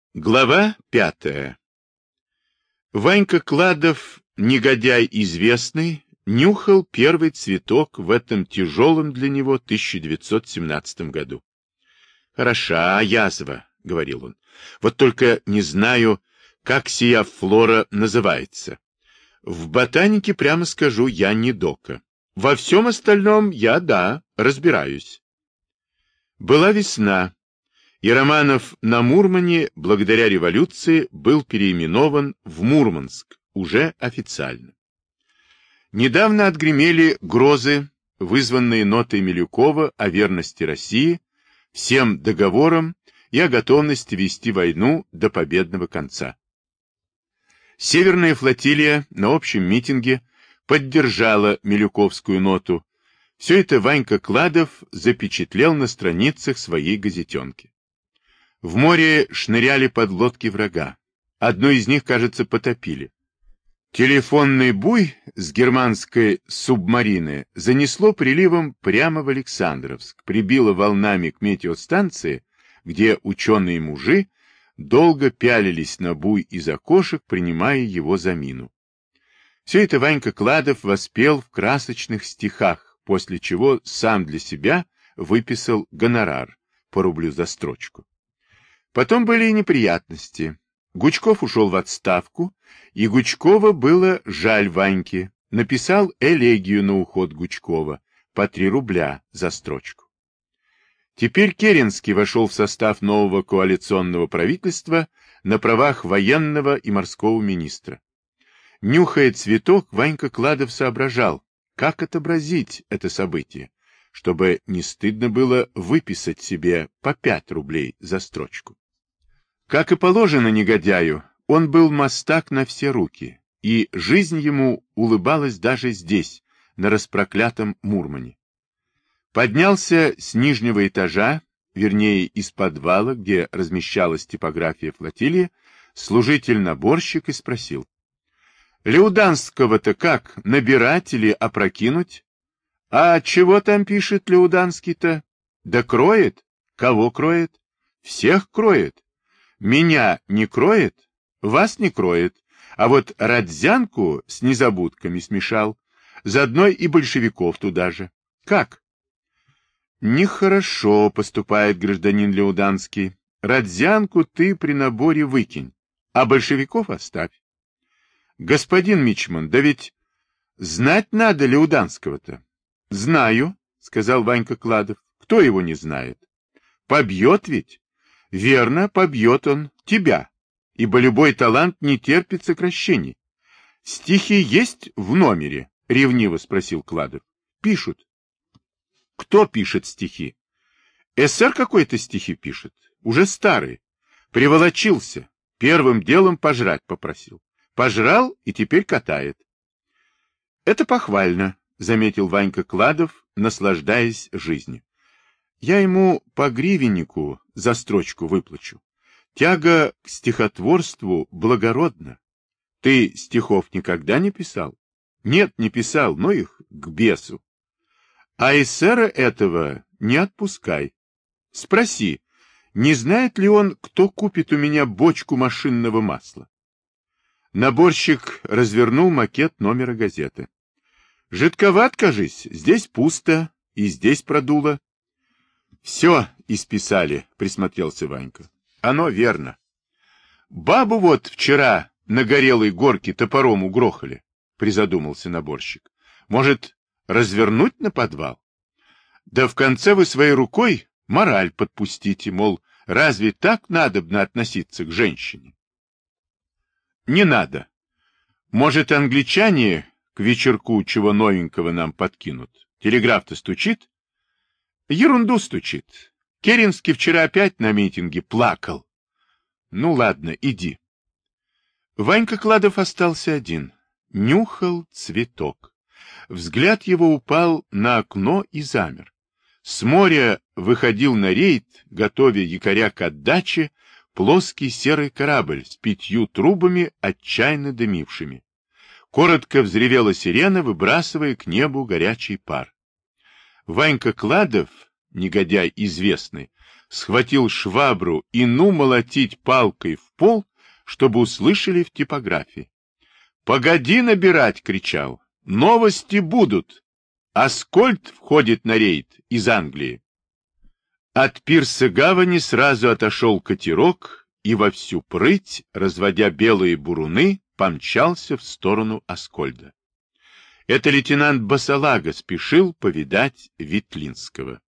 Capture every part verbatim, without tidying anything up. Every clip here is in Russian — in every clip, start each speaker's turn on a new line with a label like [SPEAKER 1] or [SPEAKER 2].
[SPEAKER 1] Глава пятая. Ванька Кладов, негодяй известный, нюхал первый цветок в этом тяжелом для него тысяча девятьсот семнадцатом году. «Хороша язва», — говорил он, — «вот только не знаю, как сия флора называется. В ботанике, прямо скажу, я не дока. Во всем остальном я, да, разбираюсь». Была весна. И Романов на Мурмане, благодаря революции, был переименован в Мурманск, уже официально. Недавно отгремели грозы, вызванные нотой Милюкова о верности России, всем договорам и о готовности вести войну до победного конца. Северная флотилия на общем митинге поддержала Милюковскую ноту. Все это Ванька Кладов запечатлел на страницах своей газетенки. В море шныряли подлодки врага. Одну из них, кажется, потопили. Телефонный буй с германской субмарины занесло приливом прямо в Александровск, прибило волнами к метеостанции, где ученые-мужи долго пялились на буй из окошек, принимая его за мину. Все это Ванька Кладов воспел в красочных стихах, после чего сам для себя выписал гонорар по рублю за строчку. Потом были и неприятности. Гучков ушел в отставку, и Гучкова было жаль Ваньке. Написал элегию на уход Гучкова по три рубля за строчку. Теперь Керенский вошел в состав нового коалиционного правительства на правах военного и морского министра. Нюхая цветок, Ванька Кладов соображал, как отобразить это событие, чтобы не стыдно было выписать себе по пять рублей за строчку. Как и положено негодяю, он был мастак на все руки, и жизнь ему улыбалась даже здесь, на распроклятом Мурмане. Поднялся с нижнего этажа, вернее из подвала, где размещалась типография флотилии, служитель-наборщик и спросил: «Леуданского-то как, набирать или опрокинуть?» «А чего там пишет Леуданский-то?» «Да кроет». «Кого кроет?» «Всех кроет». «Меня не кроет, вас не кроет, а вот Родзянку с незабудками смешал, заодно и большевиков туда же. Как?» «Нехорошо поступает гражданин Леуданский. Родзянку ты при наборе выкинь, а большевиков оставь». «Господин мичман, да ведь знать надо Леуданского-то». «Знаю», — сказал Ванька Кладов. «Кто его не знает? Побьет ведь?» «Верно, побьет он тебя, ибо любой талант не терпит сокращений». «Стихи есть в номере?» — ревниво спросил Кладов. «Пишут». «Кто пишет стихи?» «Эсэр какой-то стихи пишет, уже старый. Приволочился, первым делом пожрать попросил. Пожрал и теперь катает». «Это похвально», — заметил Ванька Кладов, наслаждаясь жизнью. «Я ему по гривеннику за строчку выплачу. Тяга к стихотворству благородна. Ты стихов никогда не писал?» «Нет, не писал, но их к бесу». «А эсера этого не отпускай. Спроси, не знает ли он, кто купит у меня бочку машинного масла?» Наборщик развернул макет номера газеты. «Жидковат, кажись, здесь пусто, и здесь продуло». «Все исписали», — присмотрелся Ванька. «Оно верно. Бабу вот вчера на горелой горке топором угрохали», — призадумался наборщик. «Может, развернуть на подвал? Да в конце вы своей рукой мораль подпустите, мол, разве так надобно относиться к женщине?» «Не надо. Может, англичане к вечерку чего новенького нам подкинут? Телеграф-то стучит?» «Ерунду стучит. Керенский вчера опять на митинге плакал». «Ну ладно, иди». Ванька Кладов остался один. Нюхал цветок. Взгляд его упал на окно и замер. С моря выходил на рейд, готовя якоря к отдаче, плоский серый корабль с пятью трубами, отчаянно дымившими. Коротко взревела сирена, выбрасывая к небу горячий пар. Ванька Кладов, негодяй известный, схватил швабру и ну молотить палкой в пол, чтобы услышали в типографии. «Погоди набирать!» — кричал. «Новости будут! Аскольд входит на рейд из Англии!» От пирса гавани сразу отошел катерок и во всю прыть, разводя белые буруны, помчался в сторону Аскольда. Это лейтенант Басалага спешил повидать Ветлинского.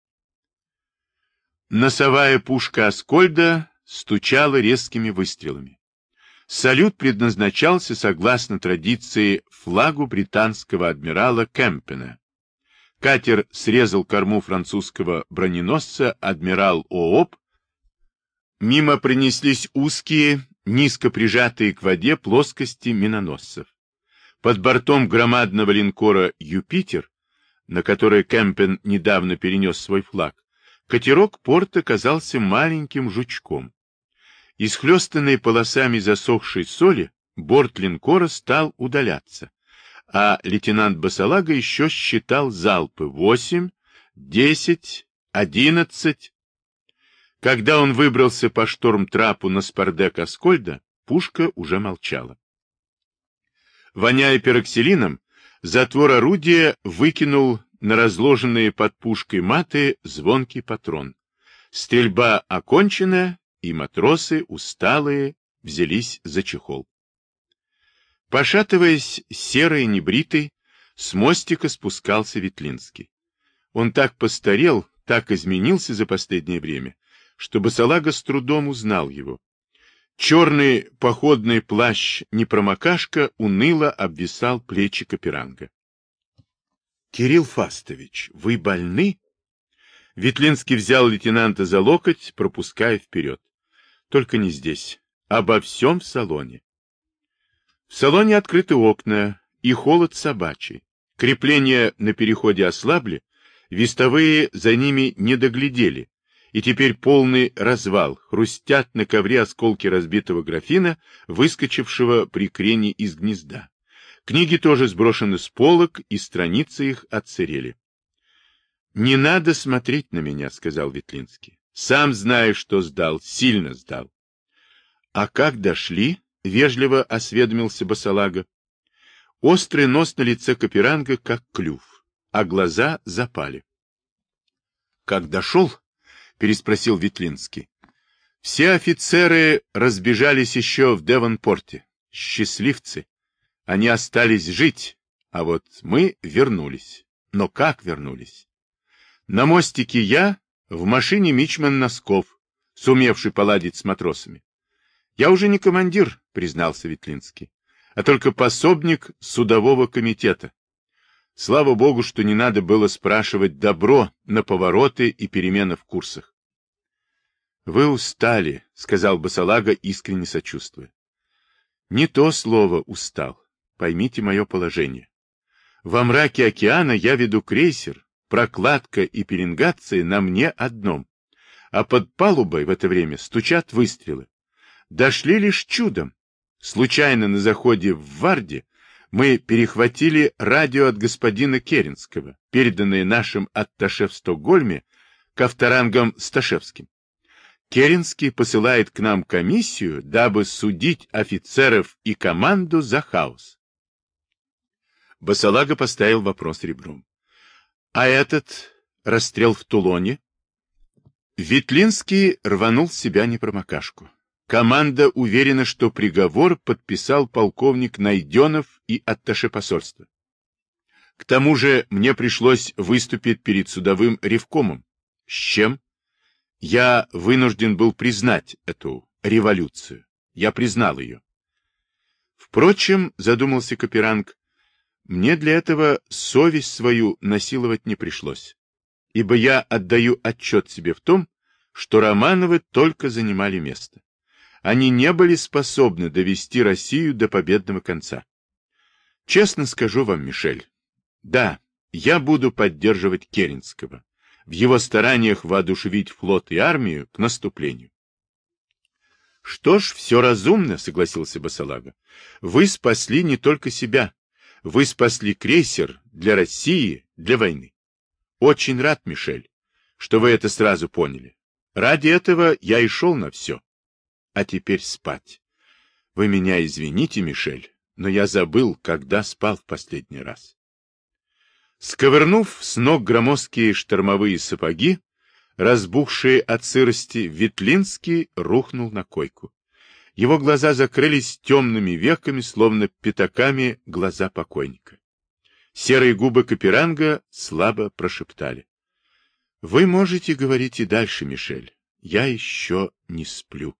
[SPEAKER 1] Носовая пушка Аскольда стучала резкими выстрелами. Салют предназначался, согласно традиции, флагу британского адмирала Кемпена. Катер срезал корму французского броненосца «Адмирал Ооп». Мимо пронеслись узкие, низко прижатые к воде плоскости миноносцев. Под бортом громадного линкора «Юпитер», на который Кемпен недавно перенес свой флаг, катерок порта казался маленьким жучком. Исхлестанный полосами засохшей соли, борт линкора стал удаляться, а лейтенант Басалага еще считал залпы восемь, десять, одиннадцать. Когда он выбрался по шторм-трапу на спардек Аскольда, пушка уже молчала. Воняя пероксилином, затвор орудия выкинул на разложенные под пушкой маты звонкий патрон. Стрельба окончена, и матросы, усталые, взялись за чехол. Пошатываясь, серый, небритый, с мостика спускался Ветлинский. Он так постарел, так изменился за последнее время, что Басалага с трудом узнал его. Черный походный плащ-непромокашка уныло обвисал плечи Каперанга. — Кирилл Фастович, вы больны? Ветлинский взял лейтенанта за локоть, пропуская вперед. Только не здесь. Обо всем в салоне. В салоне открыты окна, и холод собачий. Крепления на переходе ослабли, вестовые за ними не доглядели, и теперь полный развал, хрустят на ковре осколки разбитого графина, выскочившего при крене из гнезда. Книги тоже сброшены с полок, и страницы их отсырели. — Не надо смотреть на меня, — сказал Ветлинский. — Сам знаю, что сдал, сильно сдал. — А как дошли? — вежливо осведомился Басалага. Острый нос на лице Каперанга, как клюв, а глаза запали. — Как дошел? — переспросил Ветлинский. — Все офицеры разбежались еще в Девонпорте. Счастливцы. Они остались жить, а вот мы вернулись. Но как вернулись? На мостике я, в машине мичман Носков, сумевший поладить с матросами. Я уже не командир, признался Ветлинский, а только пособник судового комитета. Слава богу, что не надо было спрашивать добро на повороты и перемены в курсах. — Вы устали, — сказал Басалага, искренне сочувствуя. — Не то слово «устал». Поймите мое положение. Во мраке океана я веду крейсер, прокладка и пеленгация на мне одном, а под палубой в это время стучат выстрелы. Дошли лишь чудом. Случайно на заходе в Варде мы перехватили радио от господина Керенского, переданное нашим атташе в Стокгольме Ковторангом Сташевским. Керенский посылает к нам комиссию, дабы судить офицеров и команду за хаос. Басалага поставил вопрос ребром. — А этот расстрел в Тулоне? Ветлинский рванул с себя непромокашку. Команда уверена, что приговор подписал полковник Найденов и атташе посольства. К тому же мне пришлось выступить перед судовым ревкомом. С чем? Я вынужден был признать эту революцию. Я признал ее. Впрочем, задумался Каперанг, мне для этого совесть свою насиловать не пришлось, ибо я отдаю отчет себе в том, что Романовы только занимали место. Они не были способны довести Россию до победного конца. Честно скажу вам, Мишель, да, я буду поддерживать Керенского в его стараниях воодушевить флот и армию к наступлению. — Что ж, все разумно, — согласился Басалага. — Вы спасли не только себя. Вы спасли крейсер для России, для войны. Очень рад, Мишель, что вы это сразу поняли. Ради этого я и шел на все. А теперь спать. Вы меня извините, Мишель, но я забыл, когда спал в последний раз. Сковырнув с ног громоздкие штормовые сапоги, разбухшие от сырости, Ветлинский рухнул на койку. Его глаза закрылись темными веками, словно пятаками глаза покойника. Серые губы Каперанга слабо прошептали. — Вы можете говорить и дальше, Мишель. Я еще не сплю.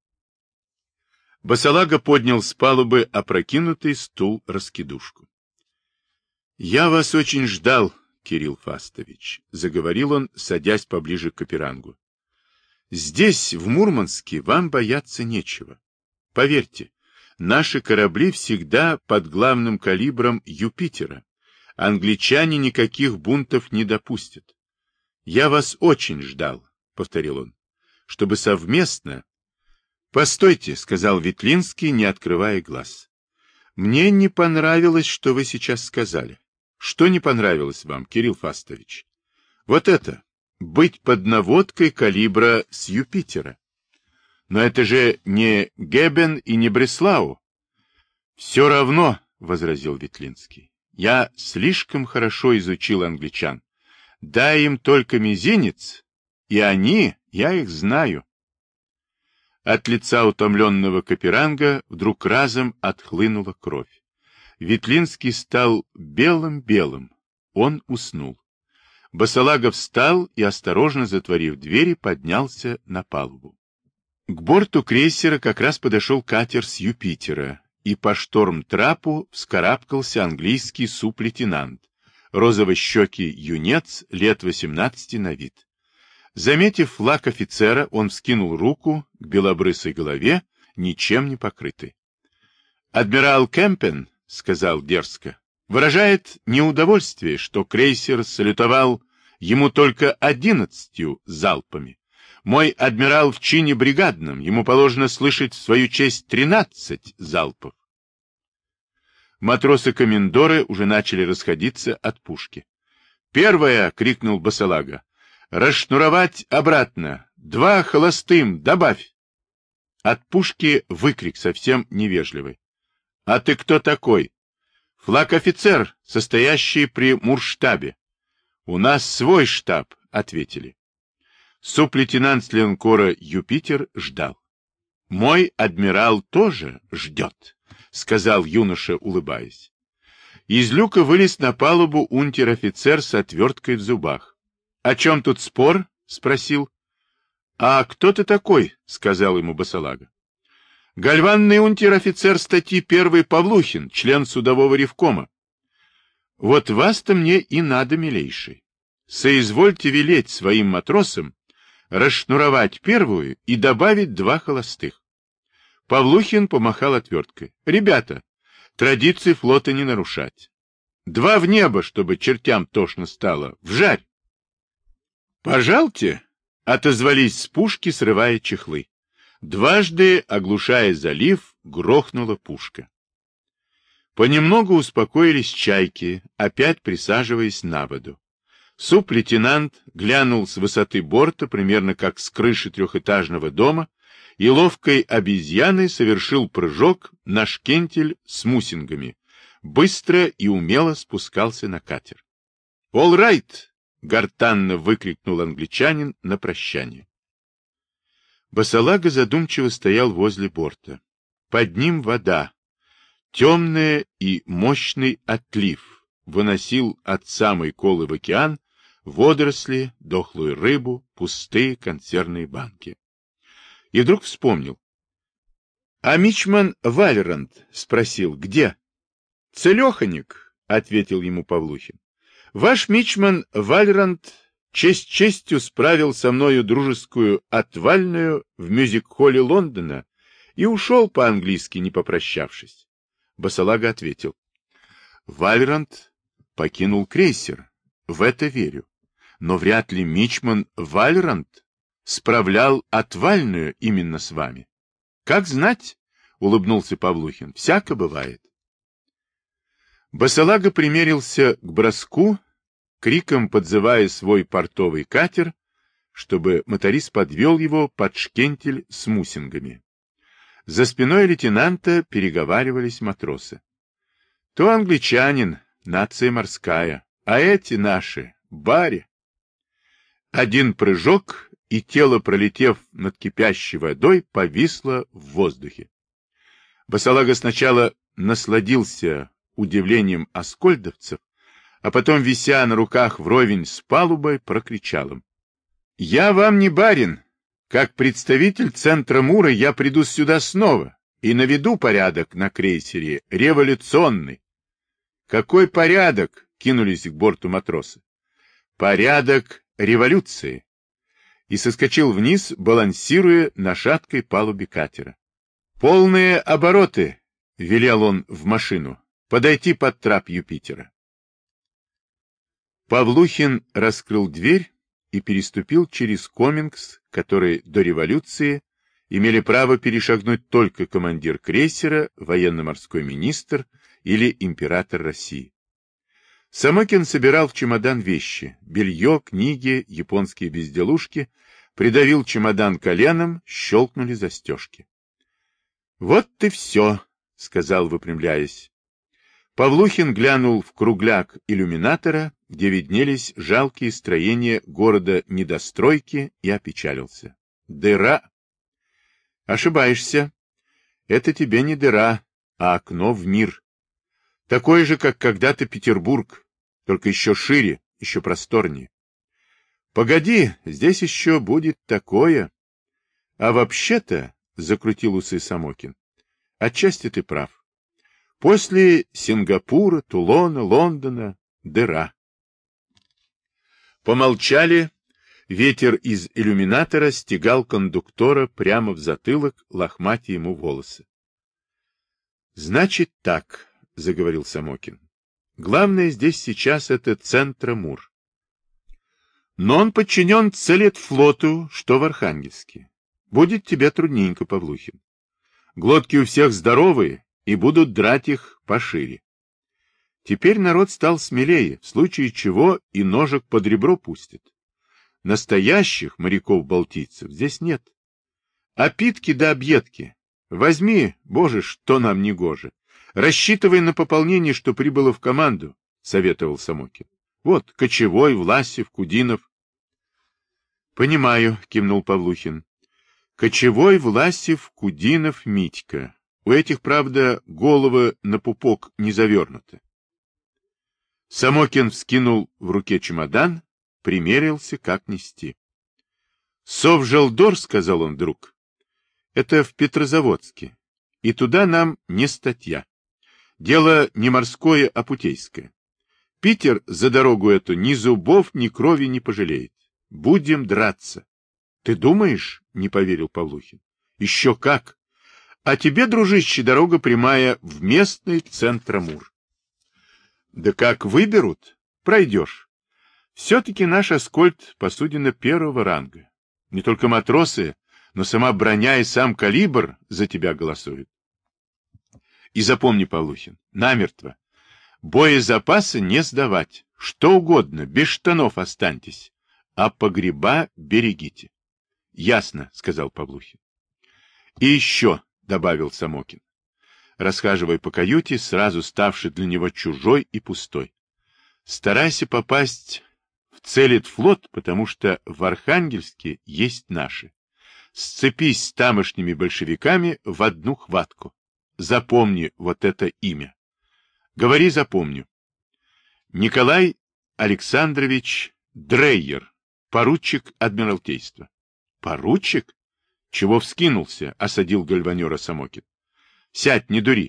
[SPEAKER 1] Басалага поднял с палубы опрокинутый стул-раскидушку. — Я вас очень ждал, Кирилл Фастович, — заговорил он, садясь поближе к Каперангу. — Здесь, в Мурманске, вам бояться нечего. Поверьте, наши корабли всегда под главным калибром Юпитера. Англичане никаких бунтов не допустят. Я вас очень ждал, — повторил он, — чтобы совместно... — Постойте, — сказал Ветлинский, не открывая глаз. — Мне не понравилось, что вы сейчас сказали. Что не понравилось вам, Кирилл Фастович? Вот это, быть под наводкой калибра с Юпитера. Но это же не Гебен и не Бреслау. Все равно, — возразил Ветлинский, — я слишком хорошо изучил англичан. Дай им только мизинец, и они, я их знаю. От лица утомленного Каперанга вдруг разом отхлынула кровь. Ветлинский стал белым-белым. Он уснул. Басалага встал и, осторожно затворив двери, поднялся на палубу. К борту крейсера как раз подошел катер с Юпитера, и по шторм-трапу вскарабкался английский суп-лейтенант, розово-щекий юнец лет восемнадцати на вид. Заметив флаг офицера, он вскинул руку к белобрысой голове, ничем не покрытой. «Адмирал Кемпен, — сказал дерзко, — выражает неудовольствие, что крейсер салютовал ему только одиннадцатью залпами. Мой адмирал в чине бригадном, ему положено слышать в свою честь тринадцать залпов». Матросы-комендоры уже начали расходиться от пушки. «Первая!» — крикнул Басалага. «Расшнуровать обратно! Два холостым! Добавь!» От пушки выкрик совсем невежливый. «А ты кто такой?» «Флаг-офицер, состоящий при Мурштабе». «У нас свой штаб», — ответили. Суп-лейтенант с линкора «Юпитер» ждал. «Мой адмирал тоже ждет», — сказал юноша, улыбаясь. Из люка вылез на палубу унтер-офицер с отверткой в зубах. «О чем тут спор?» — спросил. «А кто ты такой?» — сказал ему Басалага. «Гальванный унтер-офицер статьи первый Павлухин, член судового ревкома». «Вот вас-то мне и надо, милейший. Соизвольте велеть своим матросам расшнуровать первую и добавить два холостых». Павлухин помахал отверткой. «Ребята, традиции флота не нарушать. Два в небо, чтобы чертям тошно стало. Вжарь!» «Пожалуйте!» — отозвались с пушки, срывая чехлы. Дважды, оглушая залив, грохнула пушка. Понемногу успокоились чайки, опять присаживаясь на воду. Суп-лейтенант глянул с высоты борта, примерно как с крыши трехэтажного дома, и ловкой обезьяной совершил прыжок на шкентель с мусингами, быстро и умело спускался на катер. «All right!» — гортанно выкрикнул англичанин на прощание. Басалага задумчиво стоял возле борта. Под ним вода. Темный и мощный отлив выносил от самой колы в океан водоросли, дохлую рыбу, пустые консервные банки. И вдруг вспомнил. — А мичман Вальрант спросил, где? — Целеханик, — ответил ему Павлухин. — Ваш мичман Вальрант честь честью справил со мною дружескую отвальную в мюзик-холле Лондона и ушел по-английски, не попрощавшись. Басалага ответил. — Вальрант покинул крейсер. В это верю. Но вряд ли мичман Вальрант справлял отвальную именно с вами. — Как знать, — улыбнулся Павлухин, — всяко бывает. Басалага примерился к броску, криком подзывая свой портовый катер, чтобы моторист подвел его под шкентель с мусингами. За спиной лейтенанта переговаривались матросы. То англичанин, нация морская, а эти наши, бари. Один прыжок, и тело, пролетев над кипящей водой, повисло в воздухе. Босолага сначала насладился удивлением аскольдовцев, а потом, вися на руках вровень с палубой, прокричал им: «Я вам не барин. Как представитель центра Мура я приду сюда снова и наведу порядок на крейсере революционный». «Какой порядок?» — кинулись к борту матросы. «Порядок революции». И соскочил вниз, балансируя на шаткой палубе катера. «Полные обороты!» — велел он в машину. «Подойти под трап Юпитера». Павлухин раскрыл дверь и переступил через комингс, который до революции имели право перешагнуть только командир крейсера, военно-морской министр или император России. Самокин собирал в чемодан вещи, белье, книги, японские безделушки, придавил чемодан коленом, щелкнули застежки. — Вот и все, — сказал, выпрямляясь. Павлухин глянул в кругляк иллюминатора, где виднелись жалкие строения города-недостройки, и опечалился. Дыра. Ошибаешься. Это тебе не дыра, а окно в мир. Такое же, как когда-то Петербург, только еще шире, еще просторнее. Погоди, здесь еще будет такое. А вообще-то, — закрутил усы Самокин, — отчасти ты прав. После Сингапура, Тулона, Лондона — дыра. Помолчали. Ветер из иллюминатора стегал кондуктора прямо в затылок, лохматя ему волосы. — Значит так, — заговорил Самокин. — Главное здесь сейчас — это Центромур. Но он подчинен Целетфлоту, что в Архангельске. Будет тебе трудненько, Павлухин. Глотки у всех здоровые, и будут драть их пошире. Теперь народ стал смелее, в случае чего и ножик под ребро пустит. Настоящих моряков-балтийцев здесь нет. А питки да объедки. Возьми, боже, что нам не гоже. Рассчитывай на пополнение, что прибыло в команду, — советовал Самокин. Вот, Кочевой, Власев, Кудинов. — Понимаю, — кивнул Павлухин. Кочевой, Власев, Кудинов, Митька. У этих, правда, головы на пупок не завернуты. Самокин вскинул в руке чемодан, примерился, как нести. — Совжелдор, — сказал он вдруг, — это в Петрозаводске, и туда нам не статья. Дело не морское, а путейское. Питер за дорогу эту ни зубов, ни крови не пожалеет. Будем драться. — Ты думаешь? — не поверил Павлухин. — Еще как! А тебе, дружище, дорога прямая в местный Центромур. — Да как выберут, пройдешь. Все-таки наш Аскольд посудина первого ранга. Не только матросы, но сама броня и сам калибр за тебя голосуют. И запомни, Павлухин, намертво. Боезапасы не сдавать. Что угодно, без штанов останьтесь. А погреба берегите. — Ясно, — сказал Павлухин. — И еще, — добавил Самокин, расхаживая по каюте, сразу ставший для него чужой и пустой. — Старайся попасть в Целетфлот, потому что в Архангельске есть наши. Сцепись с тамошними большевиками в одну хватку. Запомни вот это имя. Говори, запомню. Николай Александрович Дрейер, поручик Адмиралтейства. Поручик? Чего вскинулся? Осадил гальванера Самокин. Сядь, не дури.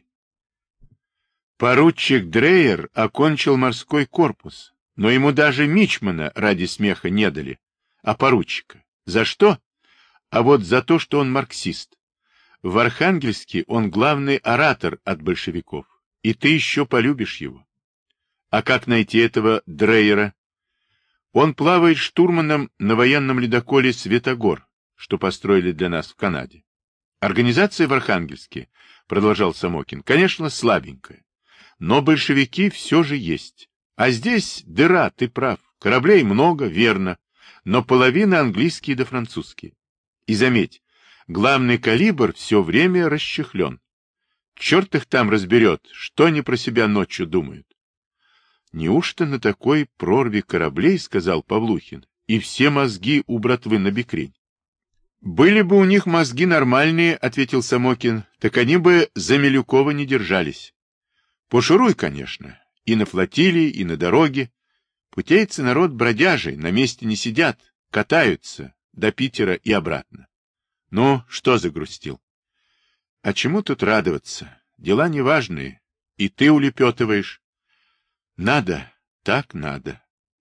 [SPEAKER 1] Поручик Дрейер окончил морской корпус, но ему даже мичмана ради смеха не дали, а поручика. За что? А вот за то, что он марксист. В Архангельске он главный оратор от большевиков, и ты еще полюбишь его. А как найти этого Дрейера? Он плавает штурманом на военном ледоколе «Светогор», что построили для нас в Канаде. Организация в Архангельске, продолжал Самокин, конечно, слабенькая, но большевики все же есть. А здесь дыра, ты прав, кораблей много, верно, но половина английские да французские. И заметь, главный калибр все время расчехлен. Черт их там разберет, что они про себя ночью думают. Неужто на такой прорве кораблей, сказал Павлухин, и все мозги у братвы набекрень? Были бы у них мозги нормальные, ответил Самокин, так они бы за Милюкова не держались. Пошуруй, конечно, и на флотилии, и на дороге. Путейцы народ бродяжий, на месте не сидят, катаются до Питера и обратно. Ну, что загрустил? А чему тут радоваться? Дела неважные, и ты улепетываешь. Надо, так надо.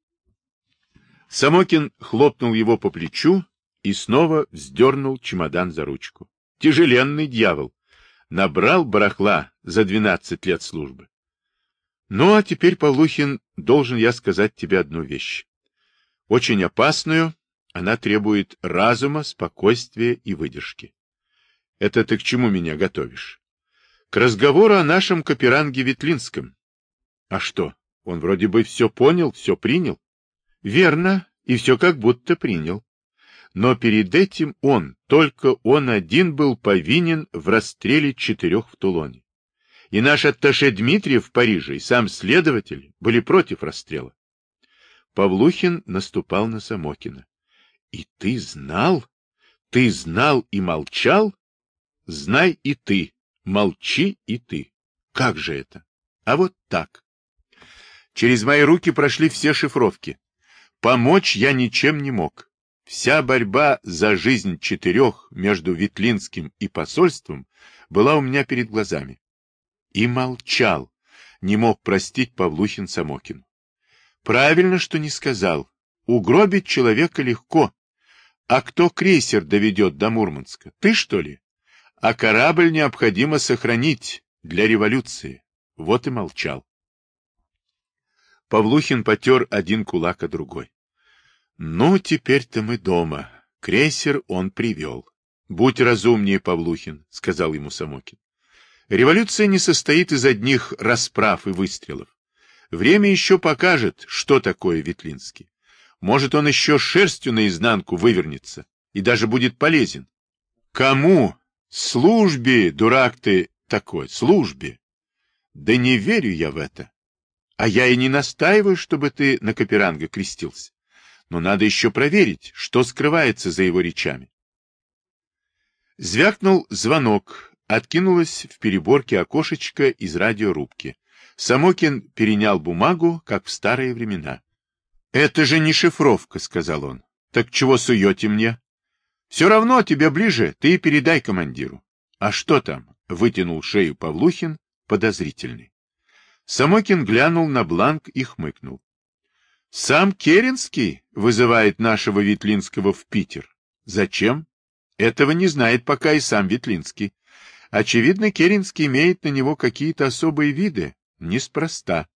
[SPEAKER 1] Самокин хлопнул его по плечу и снова вздернул чемодан за ручку. Тяжеленный дьявол. Набрал барахла за двенадцать лет службы. Ну, а теперь, Павлухин, должен я сказать тебе одну вещь. Очень опасную, она требует разума, спокойствия и выдержки. Это ты к чему меня готовишь? К разговору о нашем Каперанге Ветлинском. А что, он вроде бы все понял, все принял? Верно, и все как будто принял. Но перед этим он, только он один был повинен в расстреле четырех в Тулоне. И наш атташе Дмитриев в Париже, и сам следователь были против расстрела. Павлухин наступал на Самокина. И ты знал? Ты знал и молчал? Знай и ты, молчи и ты. Как же это? А вот так. Через мои руки прошли все шифровки. Помочь я ничем не мог. Вся борьба за жизнь четырех между Ветлинским и посольством была у меня перед глазами. И молчал, не мог простить Павлухин Самокину. Правильно, что не сказал. Угробить человека легко. А кто крейсер доведет до Мурманска? Ты, что ли? А корабль необходимо сохранить для революции. Вот и молчал. Павлухин потер один кулак о другой. Ну, теперь-то мы дома. Крейсер он привел. Будь разумнее, Павлухин, сказал ему Самокин. Революция не состоит из одних расправ и выстрелов. Время еще покажет, что такое Ветлинский. Может, он еще шерстью наизнанку вывернется и даже будет полезен. Кому? Службе, дурак ты такой, службе. Да не верю я в это. А я и не настаиваю, чтобы ты на Каперанга крестился. Но надо еще проверить, что скрывается за его речами. Звякнул звонок, откинулось в переборке окошечко из радиорубки. Самокин перенял бумагу, как в старые времена. — Это же не шифровка, — сказал он. — Так чего суете мне? — Все равно тебе ближе, ты и передай командиру. — А что там? — вытянул шею Павлухин, подозрительный. Самокин глянул на бланк и хмыкнул. — Сам Керенский вызывает нашего Ветлинского в Питер. Зачем? Этого не знает пока и сам Ветлинский. Очевидно, Керенский имеет на него какие-то особые виды. Неспроста.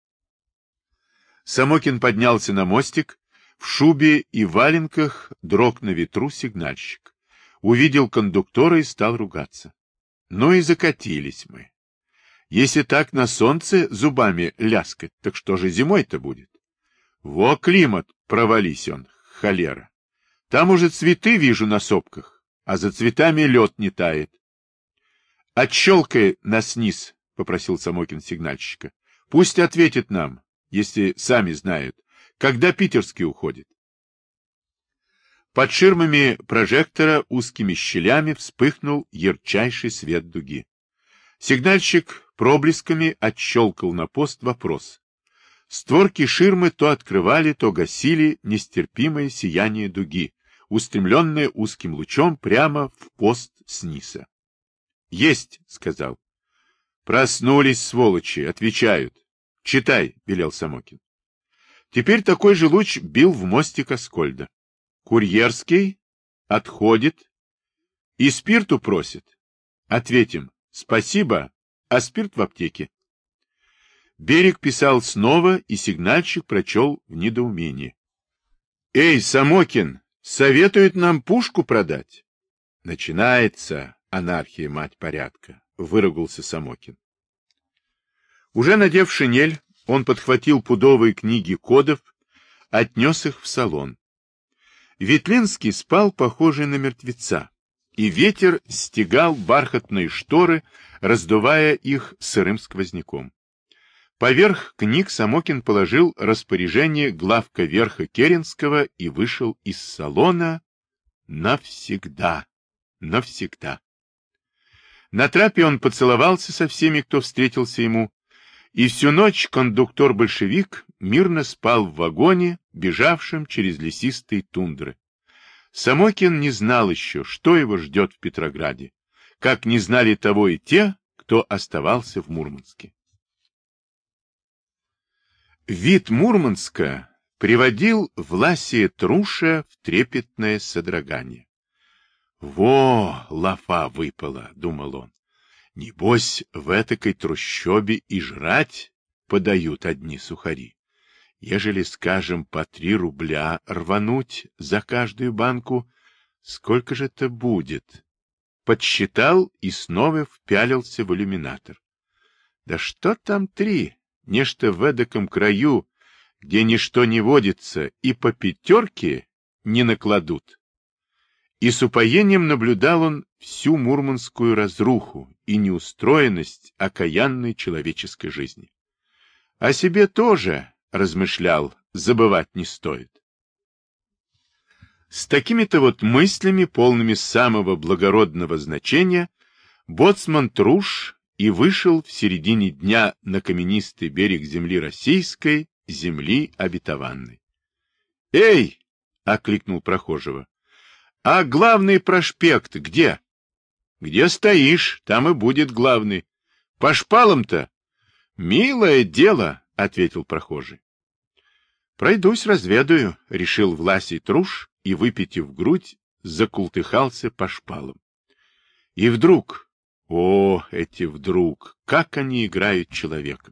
[SPEAKER 1] Самокин поднялся на мостик. В шубе и валенках дрог на ветру сигнальщик. Увидел кондуктора и стал ругаться. Ну и закатились мы. Если так на солнце зубами ляскать, так что же зимой-то будет? Во климат, провались он, холера. Там уже цветы вижу на сопках, а за цветами лед не тает. — Отщелкай нас низ, — попросил Самокин сигнальщика. — Пусть ответит нам, если сами знают, когда питерский уходит. Под ширмами прожектора узкими щелями вспыхнул ярчайший свет дуги. Сигнальщик проблесками отщелкал на пост вопрос. Створки ширмы то открывали, то гасили нестерпимое сияние дуги, устремленное узким лучом прямо в пост снизу. — Есть, — сказал. — Проснулись, сволочи, отвечают. — Читай, — велел Самокин. Теперь такой же луч бил в мостик Аскольда. Курьерский отходит и спирту просит. Ответим: спасибо, а спирт в аптеке. Берег писал снова, и сигнальщик прочел в недоумении. Эй, Самокин, советует нам пушку продать. Начинается анархия, мать порядка, выругался Самокин. Уже надев шинель, он подхватил пудовые книги кодов, отнес их в салон. Ветлинский спал, похожий на мертвеца, и ветер стегал бархатные шторы, раздувая их сырым сквозняком. Поверх книг Самокин положил распоряжение главка верха Керенского и вышел из салона навсегда, навсегда. На трапе он поцеловался со всеми, кто встретился ему, и всю ночь кондуктор-большевик мирно спал в вагоне, бежавшем через лесистые тундры. Самокин не знал еще, что его ждет в Петрограде, как не знали того и те, кто оставался в Мурманске. Вид Мурманска приводил Власия Труша в трепетное содрогание. «Во, лафа выпала», — думал он. «Небось, в этакой трущобе и жрать подают одни сухари. Ежели, скажем, по три рубля рвануть за каждую банку, сколько же это будет?» Подсчитал и снова впялился в иллюминатор. «Да что там три? Нечто в эдаком краю, где ничто не водится, и по пятерке не накладут». И с упоением наблюдал он всю мурманскую разруху и неустроенность окаянной человеческой жизни. О себе тоже, размышлял, забывать не стоит. С такими-то вот мыслями, полными самого благородного значения, боцман Труш и вышел в середине дня на каменистый берег земли российской, земли обетованной. «Эй!» — окликнул прохожего. «А главный проспект где?» «Где стоишь, там и будет главный. По шпалам-то?» «Милое дело», — ответил прохожий. «Пройдусь, разведаю», — решил Власий Труш и, выпитив грудь, закултыхался по шпалам. И вдруг, о, эти вдруг, как они играют человеком!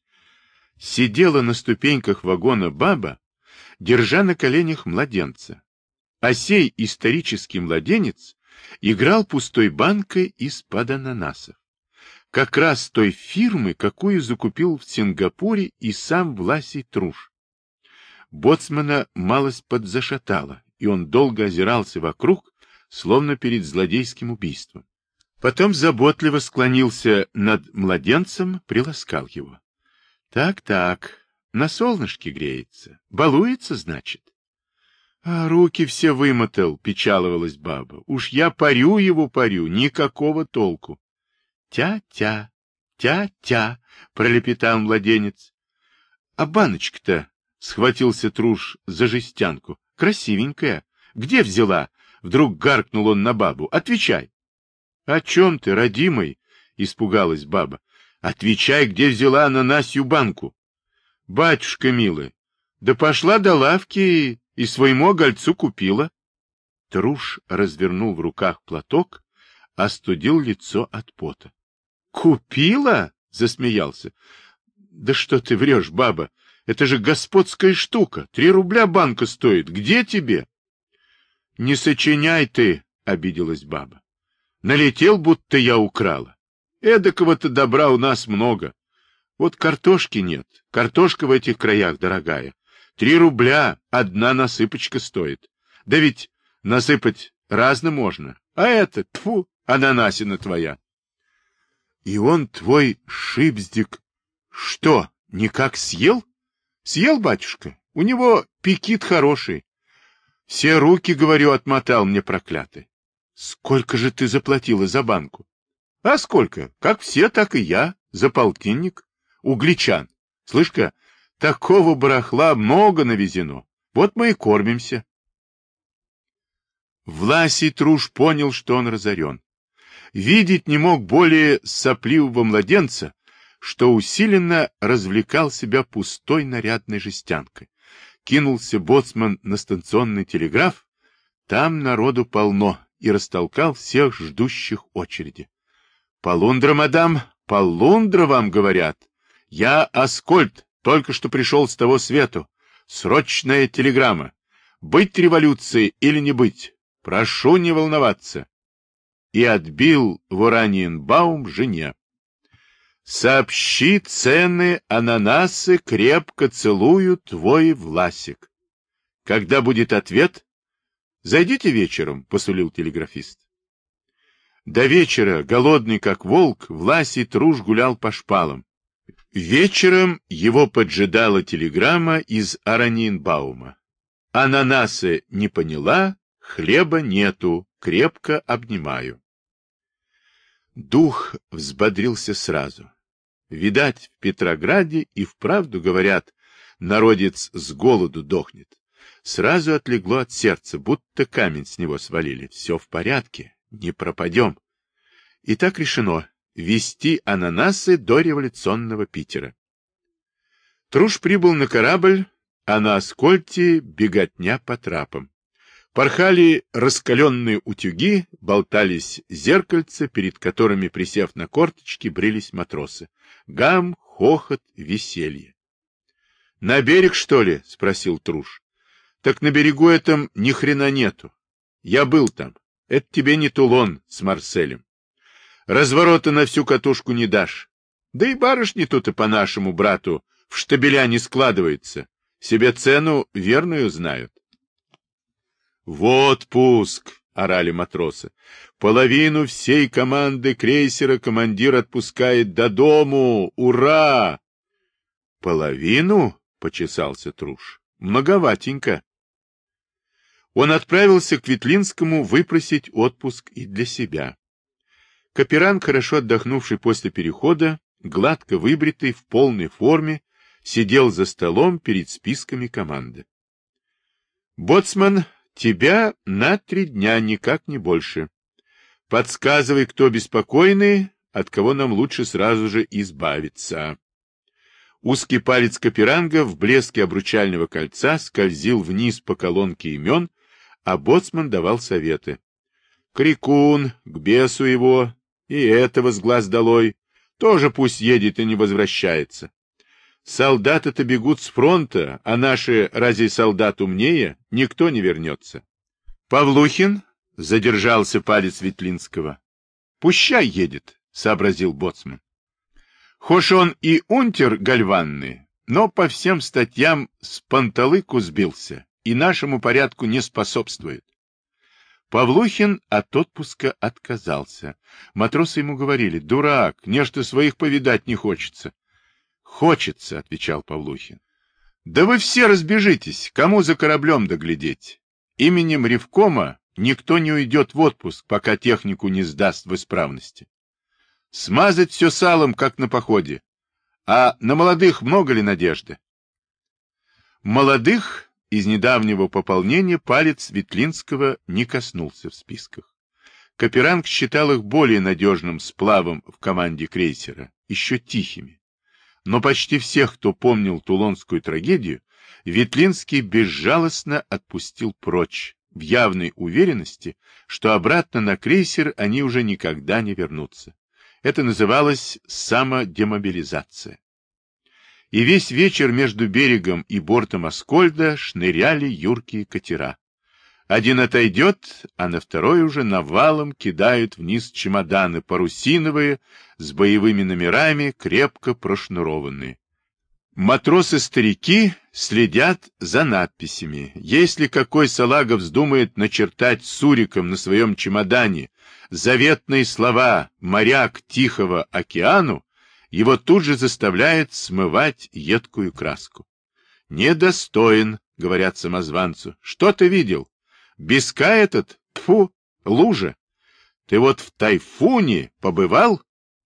[SPEAKER 1] Сидела на ступеньках вагона баба, держа на коленях младенца, а сей исторический младенец играл пустой банкой из-под ананасов. Как раз той фирмы, какую закупил в Сингапуре и сам Власий Труш. Боцмана малость подзашатала, и он долго озирался вокруг, словно перед злодейским убийством. Потом заботливо склонился над младенцем, приласкал его. Так-так, на солнышке греется, балуется, значит. А руки все вымотал, печаловалась баба. Уж я парю его, парю, никакого толку. Тя-тя, тя-тя, пролепетал младенец. А баночка-то, схватился Труш за жестянку, красивенькая. Где взяла? Вдруг гаркнул он на бабу. Отвечай. О чем ты, родимый? Испугалась баба. Отвечай, где взяла ананасью банку. Батюшка милый, да пошла до лавки и своему огольцу купила. Труш развернул в руках платок, остудил лицо от пота. — Купила? — засмеялся. — Да что ты врешь, баба? Это же господская штука. Три рубля банка стоит. Где тебе? — Не сочиняй ты, — обиделась баба. — Налетел, будто я украла. Эдакого-то добра у нас много. Вот картошки нет. Картошка в этих краях дорогая. Три рубля одна насыпочка стоит. Да ведь насыпать разно можно. А это, тьфу, ананасина твоя. И он, твой шипздик, что, никак съел? Съел, батюшка? У него пекит хороший. Все руки, говорю, отмотал мне проклятый. Сколько же ты заплатила за банку? А сколько? Как все, так и я. За полтинник. Угличан. Слышь-ка, такого барахла много навезено. Вот мы и кормимся. Власий Труш понял, что он разорен. Видеть не мог более сопливого младенца, что усиленно развлекал себя пустой нарядной жестянкой. Кинулся боцман на станционный телеграф, там народу полно, и растолкал всех ждущих очереди. «Полундра, мадам, полундра вам говорят. Я Аскольд, только что пришел с того свету. Срочная телеграмма. Быть революцией или не быть? Прошу не волноваться». И отбил Вораниенбаум жене. «Сообщи цены, ананасы крепко целую твой Власик. Когда будет ответ, Зайдите вечером, — посулил телеграфист. До вечера, голодный как волк, Власий Труш гулял по шпалам. Вечером его поджидала телеграмма из Араньенбаума. Ананасы не поняла, хлеба нету, крепко обнимаю. Дух взбодрился сразу. Видать, в Петрограде и вправду, говорят, народец с голоду дохнет. Сразу отлегло от сердца, будто камень с него свалили. Все в порядке, не пропадем. И так решено везти ананасы до революционного Питера. Труш прибыл на корабль, а на Аскольде беготня по трапам. Порхали раскаленные утюги, болтались зеркальца, перед которыми, присев на корточки, брились матросы. Гам, хохот, веселье. — На берег, что ли? — спросил Труш. — Так на берегу этом ни хрена нету. Я был там. Это тебе не Тулон с Марселем. Разворота на всю катушку не дашь. Да и барышни тут и по нашему брату в штабеля не складываются. Себе цену верную знают. «Вот пуск!» — орали матросы. «Половину всей команды крейсера командир отпускает до дому! Ура!» «Половину?» — почесался Труш. «Многоватенько». Он отправился к Ветлинскому выпросить отпуск и для себя. Каперанг, хорошо отдохнувший после перехода, гладко выбритый, в полной форме, сидел за столом перед списками команды. «Боцман, тебя на три дня, никак не больше. Подсказывай, кто беспокойный, от кого нам лучше сразу же избавиться». Узкий палец Каперанга в блеске обручального кольца скользил вниз по колонке имен, а боцман давал советы. «Крикун, к бесу его, и этого с глаз долой, тоже пусть едет и не возвращается. Солдаты-то бегут с фронта, а наши, разве солдат умнее, никто не вернется». «Павлухин?» — задержался палец Ветлинского. «Пущай едет», — сообразил боцман. «Хошь он и унтер гальванный, но по всем статьям с панталыку сбился и нашему порядку не способствует». Павлухин от отпуска отказался. Матросы ему говорили: «Дурак, нечто своих повидать не хочется». «Хочется», — отвечал Павлухин. «Да вы все разбежитесь, кому за кораблем доглядеть. Именем Ревкома никто не уйдет в отпуск, пока технику не сдаст в исправности. Смазать все салом, как на походе. А на молодых много ли надежды?» Молодых из недавнего пополнения палец Ветлинского не коснулся в списках. Каперанг считал их более надежным сплавом в команде крейсера, еще тихими. Но почти всех, кто помнил тулонскую трагедию, Ветлинский безжалостно отпустил прочь, в явной уверенности, что обратно на крейсер они уже никогда не вернутся. Это называлось самодемобилизация. И весь вечер между берегом и бортом Аскольда шныряли юркие катера. Один отойдет, а на второй уже навалом кидают вниз чемоданы парусиновые, с боевыми номерами, крепко прошнурованные. Матросы-старики следят за надписями. Если какой салага вздумает начертать суриком на своем чемодане заветные слова «Моряк Тихого океану», его тут же заставляет смывать едкую краску. «Недостоин», — говорят самозванцу. «Что ты видел? Беска этот? Тьфу, лужа. Ты вот в Тайфуне побывал?»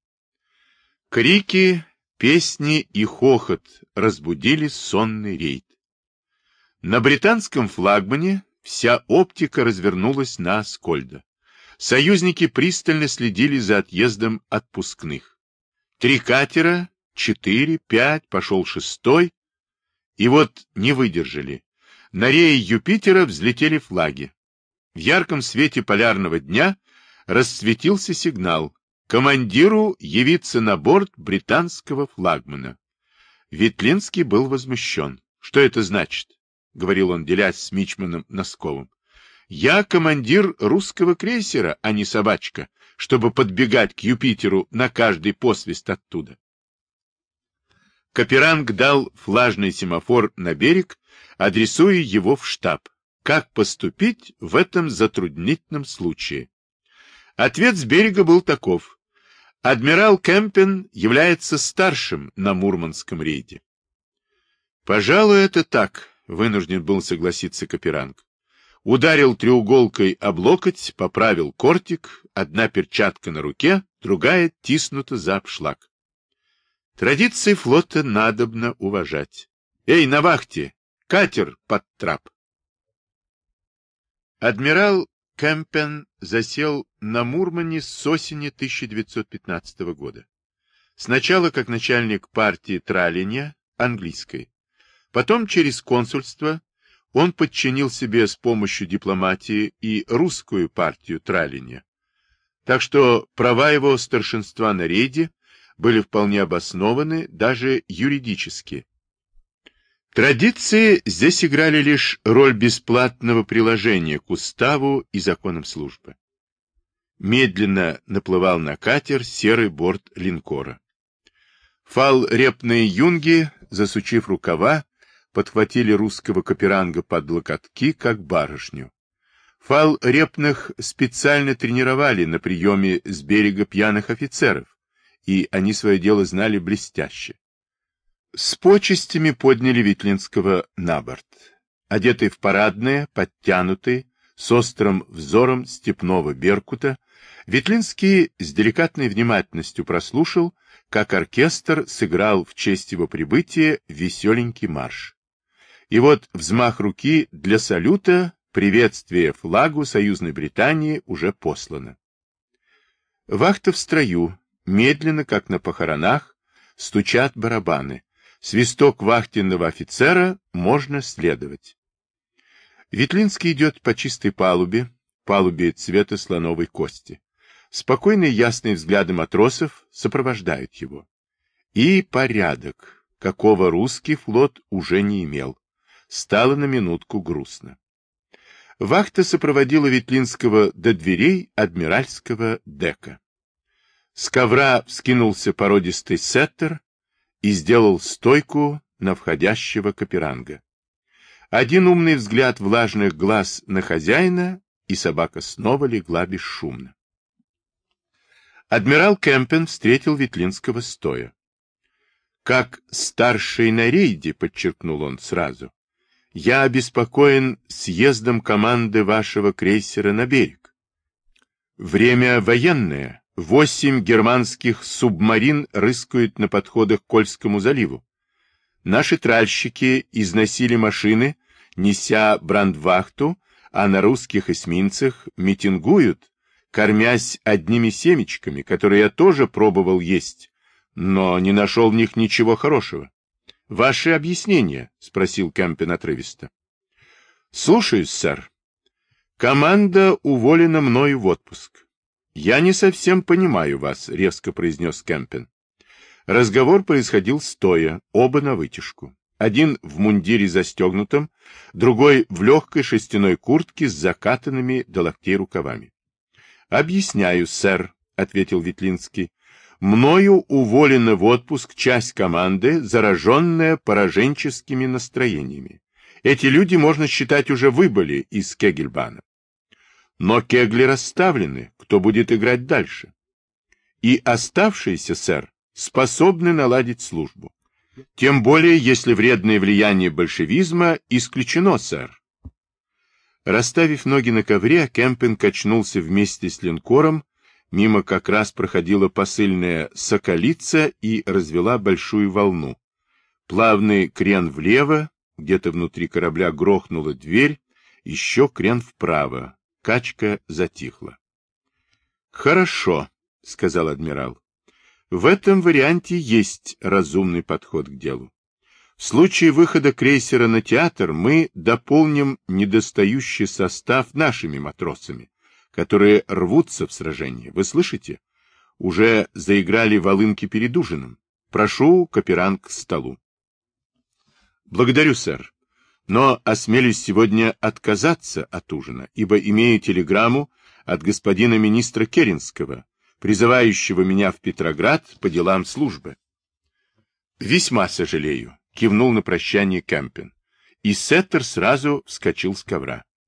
[SPEAKER 1] Крики, песни и хохот разбудили сонный рейд. На британском флагмане вся оптика развернулась на Аскольда. Союзники пристально следили за отъездом отпускных. Три катера, четыре, пять, пошел шестой. И вот не выдержали. На рее Юпитера взлетели флаги. В ярком свете полярного дня расцветился сигнал: командиру явиться на борт британского флагмана. Ветлинский был возмущен. «Что это значит?» — говорил он, делясь с мичманом Носковым. «Я командир русского крейсера, а не собачка, чтобы подбегать к Юпитеру на каждый посвист оттуда». Каперанг дал флажный семафор на берег, адресуя его в штаб. как поступить в этом затруднительном случае. Ответ с берега был таков. Адмирал Кемпен является старшим на Мурманском рейде. Пожалуй, это так, вынужден был согласиться Каперанг. Ударил треуголкой об локоть, поправил кортик, одна перчатка на руке, другая тиснута за обшлаг. Традиции флота надобно уважать. Эй, на вахте! Катер под трап! Адмирал Кемпен засел на Мурмане с осени тысяча девятьсот пятнадцатого года. Сначала как начальник партии Тралинья, английской. Потом через консульство он подчинил себе с помощью дипломатии и русскую партию Тралинья. Так что права его старшинства на рейде были вполне обоснованы даже юридически. Традиции здесь играли лишь роль бесплатного приложения к уставу и законам службы. Медленно наплывал на катер серый борт линкора. Фал-репные юнги, засучив рукава, подхватили русского Каперанга под локотки, как барышню. Фал-репных специально тренировали на приеме с берега пьяных офицеров, и они свое дело знали блестяще. С почестями подняли Ветлинского на борт. Одетый в парадное, подтянутый, с острым взором степного беркута, Ветлинский с деликатной внимательностью прослушал, как оркестр сыграл в честь его прибытия веселенький марш. И вот взмах руки для салюта, приветствие флагу союзной Британии уже послано. Вахта в строю, медленно, как на похоронах, стучат барабаны. Свисток вахтенного офицера можно следовать. Ветлинский идет по чистой палубе, палубе цвета слоновой кости. Спокойный ясный взгляды матросов сопровождают его. И порядок, какого русский флот уже не имел. Стало на минутку грустно. Вахта сопроводила Ветлинского до дверей адмиральского дека. С ковра вскинулся породистый сеттер и сделал стойку на входящего Каперанга. Один умный взгляд влажных глаз на хозяина, и собака снова легла бесшумно. Адмирал Кемпен встретил Ветлинского стоя. «Как старший на рейде», — подчеркнул он сразу, — «я обеспокоен съездом команды вашего крейсера на берег. Время военное». Восемь германских субмарин рыскают на подходах к Кольскому заливу. Наши тральщики износили машины, неся брандвахту, а на русских эсминцах митингуют, кормясь одними семечками, которые я тоже пробовал есть, но не нашел в них ничего хорошего. — Ваши объяснения? — спросил Кемпен отрывисто. — Слушаюсь, сэр. Команда уволена мною в отпуск. — Я не совсем понимаю вас, — резко произнес Кемпен. Разговор происходил стоя, оба навытяжку. Один в мундире застегнутом, другой в легкой шерстяной куртке с закатанными до локтей рукавами. — Объясняю, сэр, — ответил Ветлинский. — Мною уволена в отпуск часть команды, зараженная пораженческими настроениями. Эти люди, можно считать, уже выбыли из Кегельбана. Но кегли расставлены, кто будет играть дальше. И оставшиеся, сэр, способны наладить службу. Тем более, если вредное влияние большевизма исключено, сэр. Расставив ноги на ковре, Кемпен качнулся вместе с линкором, мимо как раз проходила посыльная «Соколица» и развела большую волну. Плавный крен влево, где-то внутри корабля грохнула дверь, еще крен вправо. Качка затихла. — Хорошо, — сказал адмирал. — В этом варианте есть разумный подход к делу. В случае выхода крейсера на театр мы дополним недостающий состав нашими матросами, которые рвутся в сражении. Вы слышите? Уже заиграли волынки перед ужином. Прошу, Каперанг, к столу. — Благодарю, сэр. Но осмелюсь сегодня отказаться от ужина, ибо имею телеграмму от господина министра Керенского, призывающего меня в Петроград по делам службы. — Весьма сожалею, — кивнул на прощание Кемпен, и сеттер сразу вскочил с ковра.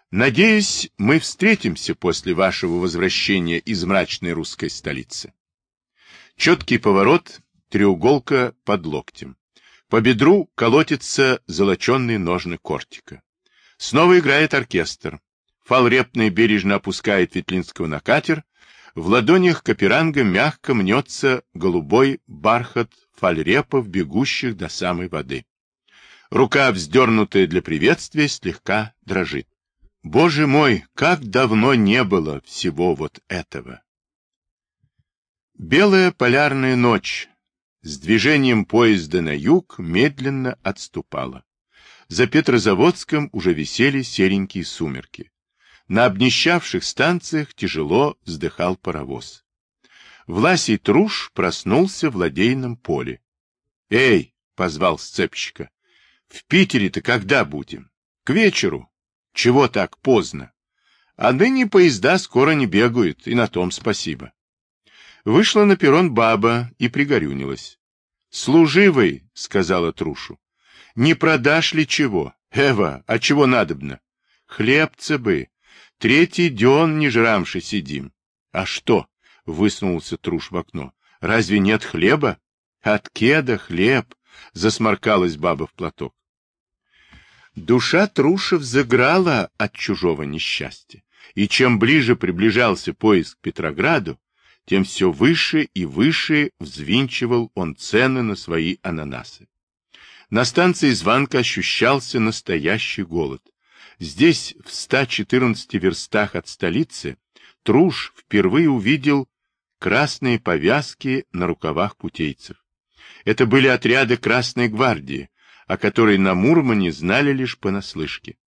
[SPEAKER 1] Надеюсь, мы встретимся после вашего возвращения из мрачной русской столицы. Четкий поворот, треуголка под локтем. По бедру колотится золоченые ножны кортика. Снова играет оркестр. Фалрепный бережно опускает Ветлинского на катер. В ладонях Каперанга мягко мнется голубой бархат фальрепов, бегущих до самой воды. Рука, вздернутая для приветствия, слегка дрожит. Боже мой, как давно не было всего вот этого! Белая полярная ночь с движением поезда на юг медленно отступала. За Петрозаводском уже висели серенькие сумерки. На обнищавших станциях тяжело вздыхал паровоз. Власий Труш проснулся в ладейном поле. — Эй! — позвал сцепщика. — В Питере-то когда будем? — К вечеру. — Чего так поздно? — А ныне поезда скоро не бегают, и на том спасибо. Вышла на перрон баба и пригорюнилась. — Служивый, — сказала Трушу, — не продашь ли чего? Эва, а чего надобно? Хлебца бы. Третий дён не жрамши сидим. — А что? — высунулся Труш в окно. — Разве нет хлеба? — От кеда хлеб, — засморкалась баба в платок. Душа Труша взыграла от чужого несчастья, и чем ближе приближался поезд к Петрограду, тем все выше и выше взвинчивал он цены на свои ананасы. На станции Званка ощущался настоящий голод. Здесь, в ста четырнадцати верстах от столицы, Труш впервые увидел красные повязки на рукавах путейцев. Это были отряды Красной гвардии, о которой на Мурмане знали лишь понаслышке.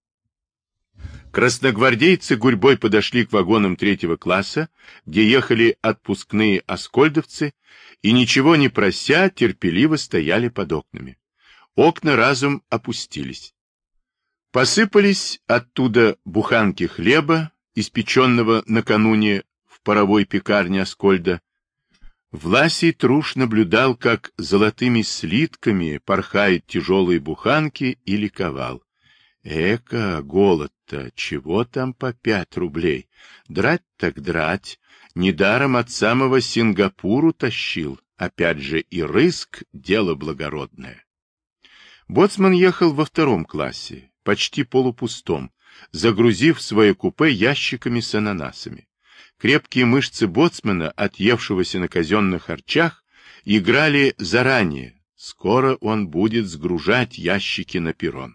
[SPEAKER 1] Красногвардейцы гурьбой подошли к вагонам третьего класса, где ехали отпускные аскольдовцы, и, ничего не прося, терпеливо стояли под окнами. Окна разом опустились. Посыпались оттуда буханки хлеба, испеченного накануне в паровой пекарне Аскольда. Власий Труш наблюдал, как золотыми слитками порхают тяжелые буханки, и ликовал. Эка, голод-то, чего там по пять рублей? Драть так драть. Недаром от самого Сингапуру тащил. Опять же и рыск — дело благородное. Боцман ехал во втором классе, почти полупустом, загрузив в свое купе ящиками с ананасами. Крепкие мышцы боцмана, отъевшегося на казенных харчах, играли заранее. Скоро он будет сгружать ящики на перрон.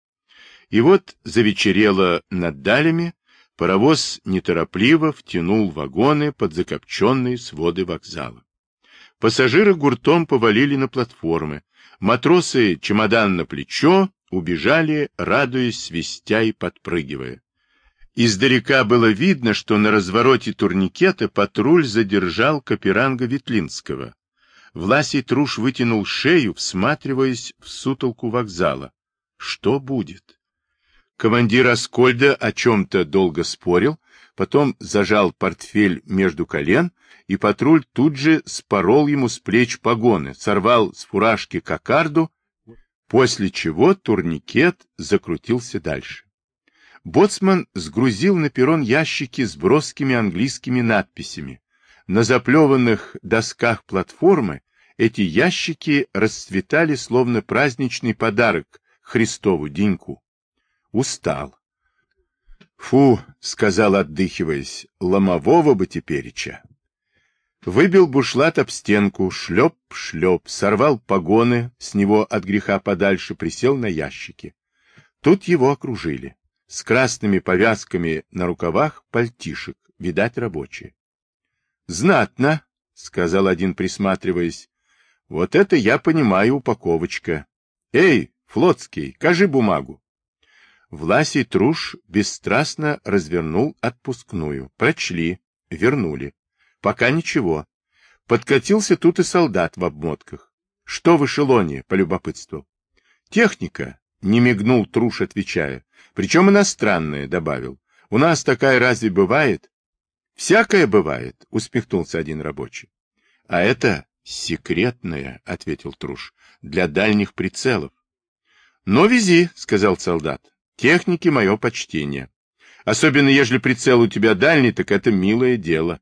[SPEAKER 1] И вот завечерело над далями, паровоз неторопливо втянул вагоны под закопченные своды вокзала. Пассажиры гуртом повалили на платформы, матросы, чемодан на плечо, убежали, радуясь, свистя и подпрыгивая. Издалека было видно, что на развороте турникета патруль задержал Каперанга Ветлинского. Власий Труш вытянул шею, всматриваясь в сутолку вокзала. Что будет? Командир Аскольда о чем-то долго спорил, потом зажал портфель между колен, и патруль тут же спорол ему с плеч погоны, сорвал с фуражки кокарду, после чего турникет закрутился дальше. Боцман сгрузил на перрон ящики с броскими английскими надписями. На заплеванных досках платформы эти ящики расцветали, словно праздничный подарок Христову деньку. Устал. — Фу, — сказал, отдыхиваясь, — ломового бы тепереча. Выбил бушлат об стенку, шлеп-шлеп, сорвал погоны, с него от греха подальше присел на ящики. Тут его окружили. С красными повязками на рукавах пальтишек, видать, рабочие. — Знатно, — сказал один, присматриваясь. — Вот это я понимаю упаковочка. Эй, Флотский, кажи бумагу. Власий Труш бесстрастно развернул отпускную. Прочли, вернули. Пока ничего. Подкатился тут и солдат в обмотках. — Что в эшелоне? — полюбопытствовал. — Техника, — не мигнул Труш, отвечая. — Причем иностранная, — добавил. — У нас такая разве бывает? — Всякое бывает, — усмехнулся один рабочий. — А это секретная, — ответил Труш, — для дальних прицелов. — Ну, вези, — сказал солдат. — Технике мое почтение. Особенно, ежели прицел у тебя дальний, так это милое дело.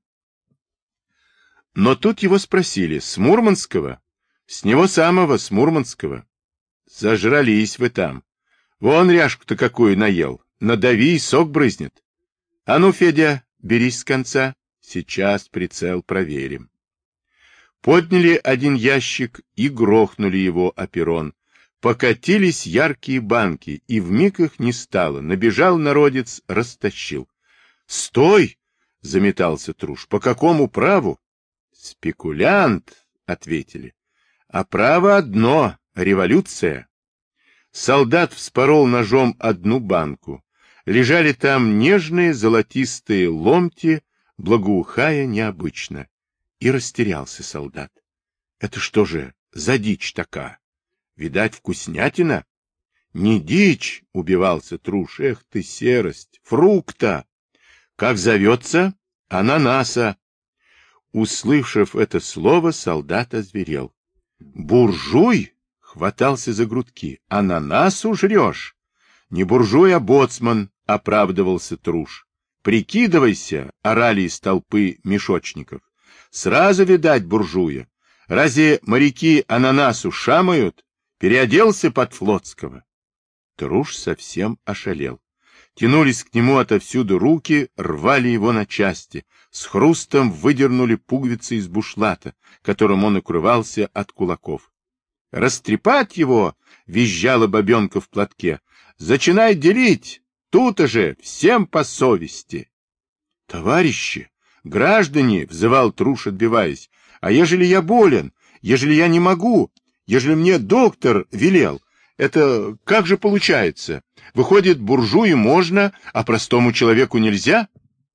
[SPEAKER 1] Но тут его спросили: с Мурманского? С него самого, с Мурманского. Зажрались вы там. Вон ряжку-то какую наел. Надави, и сок брызнет. А ну, Федя, берись с конца. Сейчас прицел проверим. Подняли один ящик и грохнули его о перрон. Покатились яркие банки, и вмиг их не стало. Набежал народец, растащил. «Стой!» — заметался Труш. «По какому праву?» «Спекулянт!» — ответили. «А право одно — революция». Солдат вспорол ножом одну банку. Лежали там нежные золотистые ломти, благоухая необычно. И растерялся солдат. «Это что же за дичь такая? Видать, вкуснятина?» «Не дичь!» — убивался Труш. «Эх ты, серость! Фрукта! Как зовется? Ананаса!» Услышав это слово, солдат озверел. «Буржуй!» — хватался за грудки. «Ананасу жрешь?» «Не буржуй, а боцман!» — оправдывался Труш. «Прикидывайся!» — орали из толпы мешочников. «Сразу видать буржуя! Разве моряки ананасу шамают? Переоделся под флотского!» Труш совсем ошалел. Тянулись к нему отовсюду руки, рвали его на части, с хрустом выдернули пуговицы из бушлата, которым он укрывался от кулаков. «Растрепать его!» — визжала бабенка в платке. «Зачинай делить! Тут-то же всем по совести!» «Товарищи! Граждане!» — взывал Труш, отбиваясь. «А ежели я болен? Ежели я не могу? Ежели мне доктор велел? Это как же получается? Выходит, буржую можно, а простому человеку нельзя?»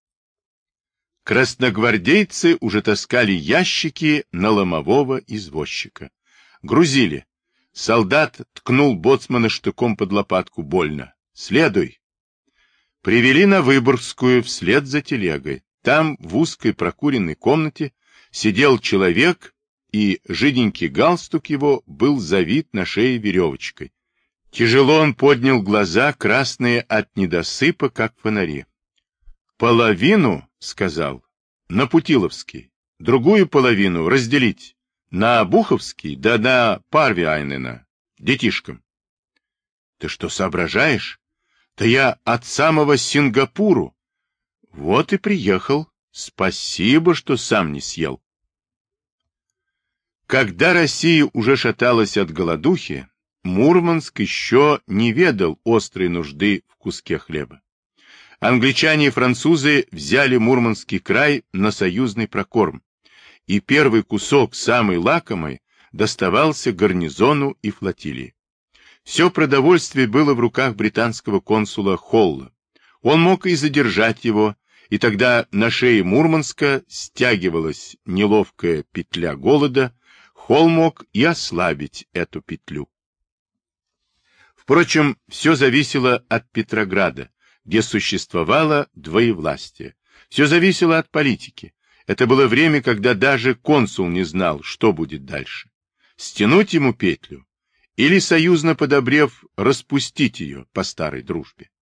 [SPEAKER 1] Красногвардейцы уже таскали ящики на ломового извозчика. Грузили. Солдат ткнул боцмана штыком под лопатку. Больно. «Следуй». Привели на Выборгскую вслед за телегой. Там, в узкой прокуренной комнате, сидел человек, и жиденький галстук его был завит на шее веревочкой. Тяжело он поднял глаза, красные от недосыпа, как фонари. «Половину, — сказал, — на Путиловский, другую половину разделить на Буховский да на Парвиайнена, детишкам». «Ты что, соображаешь? Да я от самого Сингапуру. Вот и приехал. Спасибо, что сам не съел». Когда Россия уже шаталась от голодухи, Мурманск еще не ведал острой нужды в куске хлеба. Англичане и французы взяли Мурманский край на союзный прокорм, и первый кусок, самый лакомый, доставался гарнизону и флотилии. Все продовольствие было в руках британского консула Холла. Он мог и задержать его, и тогда на шее Мурманска стягивалась неловкая петля голода. Холл мог и ослабить эту петлю. Впрочем, все зависело от Петрограда, где существовало двоевластие. Все зависело от политики. Это было время, когда даже консул не знал, что будет дальше. Стянуть ему петлю или, союзно подобрев, распустить ее по старой дружбе.